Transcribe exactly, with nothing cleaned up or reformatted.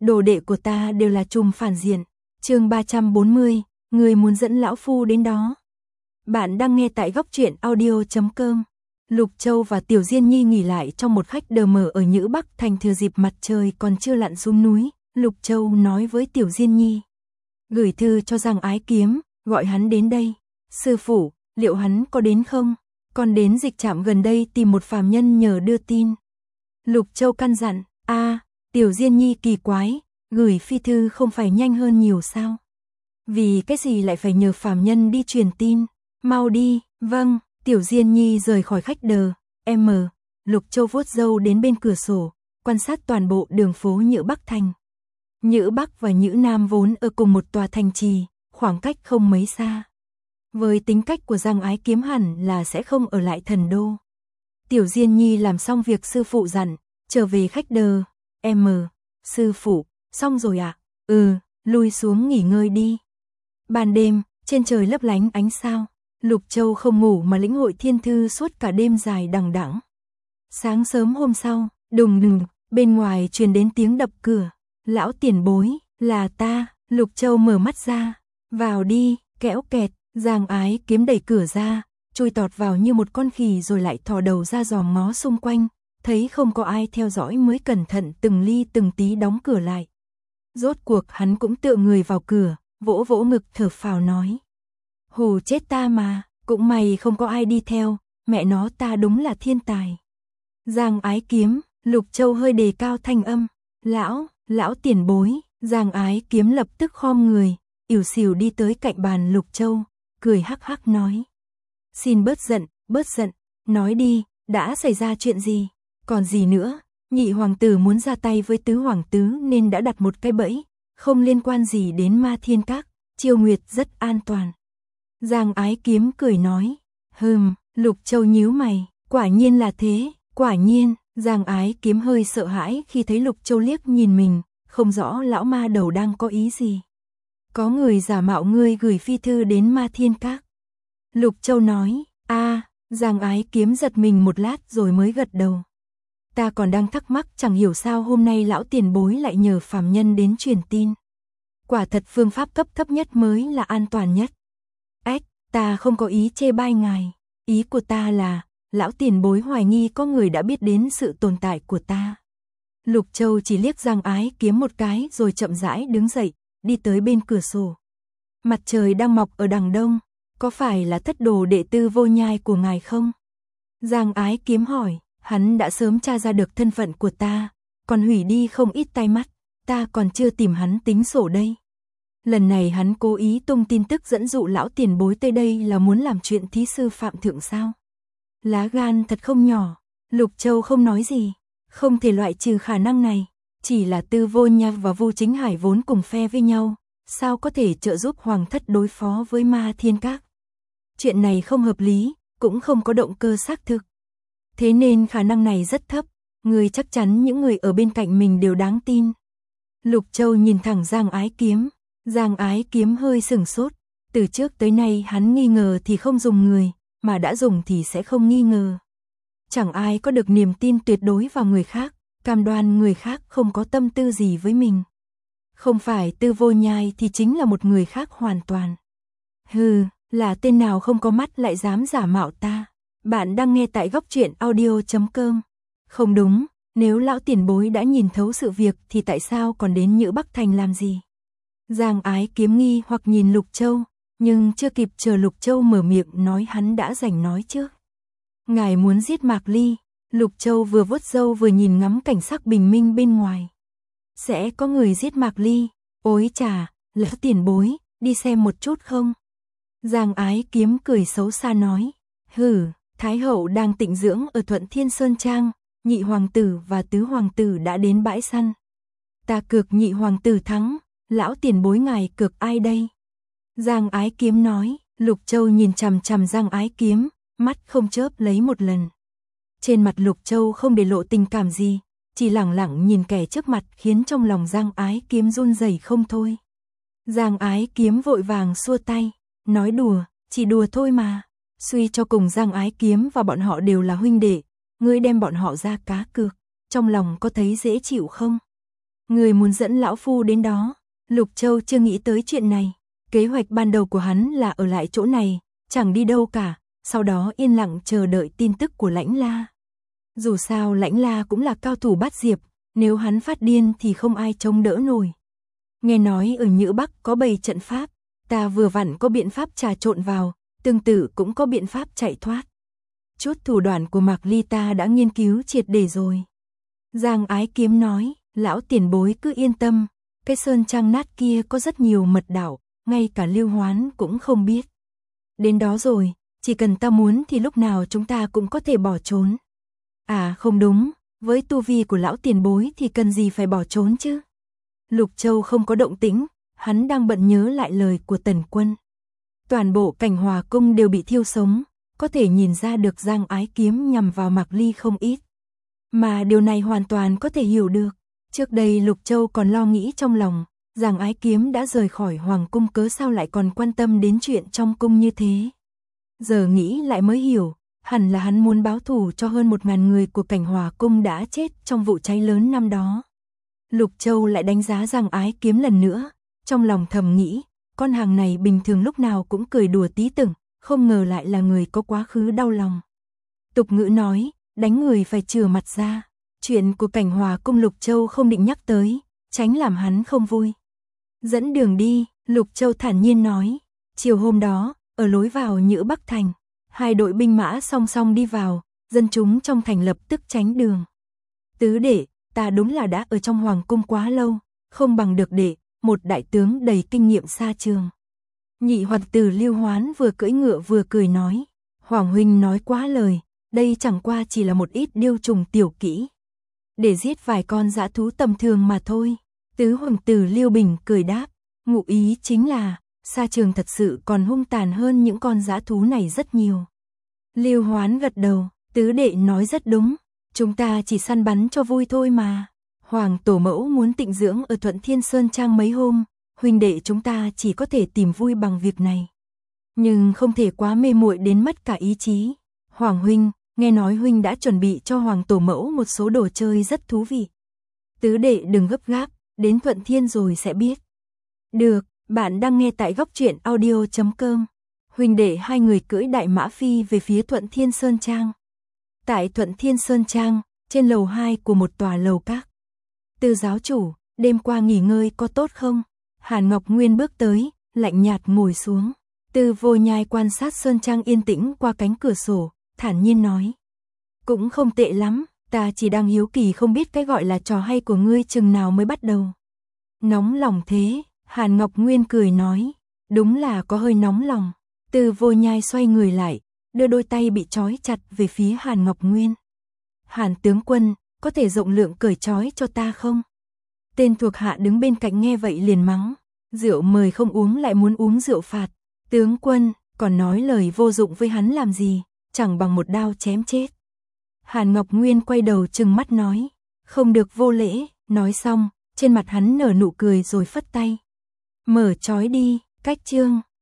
đồ đệ của ta đều là trùm phản diện. Chương ba trăm bốn mươi, người muốn dẫn lão phu đến đó. Bạn đang nghe tại góc truyện audio chấm com. Lục Châu và Tiểu Diên Nhi nghỉ lại trong một khách đờ mờ ở Nhữ Bắc Thành thừa dịp mặt trời còn chưa lặn xuống núi. Lục Châu nói với Tiểu Diên Nhi, gửi thư cho Giang Ái Kiếm, gọi hắn đến đây. Sư phụ, liệu hắn có đến không? Còn đến dịch trạm gần đây tìm một phàm nhân nhờ đưa tin. Lục Châu căn dặn. A, Tiểu Diên Nhi kỳ quái, gửi phi thư không phải nhanh hơn nhiều sao? Vì cái gì lại phải nhờ phàm nhân đi truyền tin? Mau đi. Vâng. Tiểu Diên Nhi rời khỏi khách đờ. M. Lục Châu vuốt râu đến bên cửa sổ, quan sát toàn bộ đường phố Nhữ Bắc Thành. Nhữ Bắc và Nhữ Nam vốn ở cùng một tòa thành trì, khoảng cách không mấy xa. Với tính cách của Giang Ái Kiếm hẳn là sẽ không ở lại thần đô. Tiểu Diên Nhi làm xong việc sư phụ dặn, trở về khách đờ. M. Sư phụ, xong rồi ạ? À? Ừ, lui xuống nghỉ ngơi đi. Ban đêm, trên trời lấp lánh ánh sao. Lục Châu không ngủ mà lĩnh hội thiên thư suốt cả đêm dài đằng đẵng. Sáng sớm hôm sau, đùng đùng, bên ngoài truyền đến tiếng đập cửa. Lão tiền bối, là ta. Lục Châu mở mắt ra. Vào đi. Kẽo kẹt. Giang Ái Kiếm đẩy cửa ra, chui tọt vào như một con khỉ rồi lại thò đầu ra dòm ngó xung quanh, thấy không có ai theo dõi mới cẩn thận từng ly từng tí đóng cửa lại. Rốt cuộc hắn cũng tựa người vào cửa, vỗ vỗ ngực thở phào nói, hù chết ta mà, cũng may không có ai đi theo, mẹ nó ta đúng là thiên tài. Giang Ái Kiếm. Lục Châu hơi đề cao thanh âm. Lão, lão tiền bối. Giang Ái Kiếm lập tức khom người, ỉu xìu đi tới cạnh bàn Lục Châu, cười hắc hắc nói, xin bớt giận, bớt giận, nói đi, đã xảy ra chuyện gì? Còn gì nữa, nhị hoàng tử muốn ra tay với tứ hoàng tứ nên đã đặt một cái bẫy, không liên quan gì đến Ma Thiên Các, Chiêu Nguyệt rất an toàn. Giang Ái Kiếm cười nói, hừm. Lục Châu nhíu mày, quả nhiên là thế, quả nhiên. Giang Ái Kiếm hơi sợ hãi khi thấy Lục Châu liếc nhìn mình, không rõ lão ma đầu đang có ý gì. Có người giả mạo ngươi gửi phi thư đến Ma Thiên Các. Lục Châu nói. A. À, Giang Ái Kiếm giật mình một lát rồi mới gật đầu. Ta còn đang thắc mắc chẳng hiểu sao hôm nay lão tiền bối lại nhờ phàm nhân đến truyền tin. Quả thật phương pháp cấp thấp nhất mới là an toàn nhất. Ếch, ta không có ý chê bai ngài. Ý của ta là, lão tiền bối hoài nghi có người đã biết đến sự tồn tại của ta. Lục Châu chỉ liếc Giang Ái Kiếm một cái rồi chậm rãi đứng dậy, đi tới bên cửa sổ. Mặt trời đang mọc ở đằng đông, có phải là thất đồ đệ Tư Vô Nhai của ngài không? Giang Ái Kiếm hỏi. Hắn đã sớm tra ra được thân phận của ta, còn hủy đi không ít tai mắt, ta còn chưa tìm hắn tính sổ đây. Lần này hắn cố ý tung tin tức dẫn dụ lão tiền bối tới đây là muốn làm chuyện thí sư phạm thượng sao? Lá gan thật không nhỏ. Lục Châu không nói gì, không thể loại trừ khả năng này, chỉ là Tư Vô Nhai và Vu Chính Hải vốn cùng phe với nhau, sao có thể trợ giúp hoàng thất đối phó với Ma Thiên Các? Chuyện này không hợp lý, cũng không có động cơ xác thực. Thế nên khả năng này rất thấp, người chắc chắn những người ở bên cạnh mình đều đáng tin. Lục Châu nhìn thẳng Giang Ái Kiếm, Giang Ái Kiếm hơi sửng sốt, từ trước tới nay hắn nghi ngờ thì không dùng người, mà đã dùng thì sẽ không nghi ngờ. Chẳng ai có được niềm tin tuyệt đối vào người khác, cam đoan người khác không có tâm tư gì với mình. Không phải Tư Vô Nhai thì chính là một người khác hoàn toàn. Hừ, là tên nào không có mắt lại dám giả mạo ta. Bạn đang nghe tại góc truyện audio chấm com. Không đúng, nếu lão tiền bối đã nhìn thấu sự việc thì tại sao còn đến Nhữ Bắc Thành làm gì? Giang Ái Kiếm nghi hoặc nhìn Lục Châu, nhưng chưa kịp chờ Lục Châu mở miệng nói hắn đã giành nói trước. Ngài muốn giết Mạc Ly. Lục Châu vừa vuốt râu vừa nhìn ngắm cảnh sắc bình minh bên ngoài. Sẽ có người giết Mạc Ly? Ôi chà, lão tiền bối, đi xem một chút không? Giang Ái Kiếm cười xấu xa nói. Hừ. Thái hậu đang tịnh dưỡng ở Thuận Thiên Sơn Trang, nhị hoàng tử và tứ hoàng tử đã đến bãi săn. Ta cược nhị hoàng tử thắng, lão tiền bối ngài cược ai đây? Giang Ái Kiếm nói. Lục Châu nhìn chằm chằm Giang Ái Kiếm, mắt không chớp lấy một lần. Trên mặt Lục Châu không để lộ tình cảm gì, chỉ lẳng lặng nhìn kẻ trước mặt khiến trong lòng Giang Ái Kiếm run rẩy không thôi. Giang Ái Kiếm vội vàng xua tay, nói đùa, chỉ đùa thôi mà. Suy cho cùng Giang Ái Kiếm và bọn họ đều là huynh đệ, ngươi đem bọn họ ra cá cược, trong lòng có thấy dễ chịu không? Người muốn dẫn lão phu đến đó. Lục Châu chưa nghĩ tới chuyện này. Kế hoạch ban đầu của hắn là ở lại chỗ này, chẳng đi đâu cả, sau đó yên lặng chờ đợi tin tức của Lãnh La. Dù sao Lãnh La cũng là cao thủ bát diệp, nếu hắn phát điên thì không ai chống đỡ nổi. Nghe nói ở Nhữ Bắc có bày trận pháp, ta vừa vặn có biện pháp trà trộn vào, tương tự cũng có biện pháp chạy thoát. Chút thủ đoạn của Mạc Ly ta đã nghiên cứu triệt để rồi. Giang Ái Kiếm nói, lão tiền bối cứ yên tâm, cái sơn trang nát kia có rất nhiều mật đạo, ngay cả Lưu Hoán cũng không biết. Đến đó rồi, chỉ cần ta muốn thì lúc nào chúng ta cũng có thể bỏ trốn. À không đúng, với tu vi của lão tiền bối thì cần gì phải bỏ trốn chứ. Lục Châu không có động tĩnh, hắn đang bận nhớ lại lời của Tần Quân. Toàn bộ Cảnh Hòa cung đều bị thiêu sống, có thể nhìn ra được Giang Ái Kiếm nhằm vào Mạc Ly không ít. Mà điều này hoàn toàn có thể hiểu được. Trước đây Lục Châu còn lo nghĩ trong lòng, Giang Ái Kiếm đã rời khỏi Hoàng cung cớ sao lại còn quan tâm đến chuyện trong cung như thế. Giờ nghĩ lại mới hiểu, hẳn là hắn muốn báo thù cho hơn một ngàn người của Cảnh Hòa cung đã chết trong vụ cháy lớn năm đó. Lục Châu lại đánh giá Giang Ái Kiếm lần nữa, trong lòng thầm nghĩ, con hàng này bình thường lúc nào cũng cười đùa tí từng, không ngờ lại là người có quá khứ đau lòng. Tục ngữ nói, đánh người phải chừa mặt ra, chuyện của Cảnh Hòa cung Lục Châu không định nhắc tới, tránh làm hắn không vui. Dẫn đường đi, Lục Châu thản nhiên nói, chiều hôm đó, ở lối vào Nhữ Bắc thành, hai đội binh mã song song đi vào, dân chúng trong thành lập tức tránh đường. Tứ đệ, ta đúng là đã ở trong hoàng cung quá lâu, không bằng được đệ, một đại tướng đầy kinh nghiệm xa trường. Nhị hoạt tử Lưu Hoán vừa cưỡi ngựa vừa cười nói, Hoàng huynh nói quá lời, đây chẳng qua chỉ là một ít điêu trùng tiểu kỹ, để giết vài con dã thú tầm thường mà thôi. Tứ hoàng tử Lưu Bình cười đáp, ngụ ý chính là, xa trường thật sự còn hung tàn hơn những con dã thú này rất nhiều. Lưu Hoán gật đầu, tứ đệ nói rất đúng, chúng ta chỉ săn bắn cho vui thôi mà. Hoàng tổ mẫu muốn tịnh dưỡng ở Thuận Thiên Sơn Trang mấy hôm, huynh đệ chúng ta chỉ có thể tìm vui bằng việc này. Nhưng không thể quá mê muội đến mất cả ý chí. Hoàng huynh, nghe nói huynh đã chuẩn bị cho Hoàng tổ mẫu một số đồ chơi rất thú vị. Tứ đệ đừng gấp gáp, đến Thuận Thiên rồi sẽ biết. Được, bạn đang nghe tại góc truyện audio chấm com. Huynh đệ hai người cưỡi đại mã phi về phía Thuận Thiên Sơn Trang. Tại Thuận Thiên Sơn Trang, trên lầu hai của một tòa lầu các. Từ giáo chủ, đêm qua nghỉ ngơi có tốt không? Hàn Ngọc Nguyên bước tới, lạnh nhạt ngồi xuống. Từ Vô Nhai quan sát Sơn Trang yên tĩnh qua cánh cửa sổ, thản nhiên nói. Cũng không tệ lắm, ta chỉ đang hiếu kỳ không biết cái gọi là trò hay của ngươi chừng nào mới bắt đầu. Nóng lòng thế, Hàn Ngọc Nguyên cười nói. Đúng là có hơi nóng lòng. Từ Vô Nhai xoay người lại, đưa đôi tay bị trói chặt về phía Hàn Ngọc Nguyên. Hàn tướng quân, có thể rộng lượng cởi trói cho ta không? Tên thuộc hạ đứng bên cạnh nghe vậy liền mắng. Rượu mời không uống lại muốn uống rượu phạt. Tướng quân, còn nói lời vô dụng với hắn làm gì, chẳng bằng một đao chém chết. Hàn Ngọc Nguyên quay đầu trừng mắt nói. Không được vô lễ, nói xong, trên mặt hắn nở nụ cười rồi phất tay. Mở trói đi, cách chương.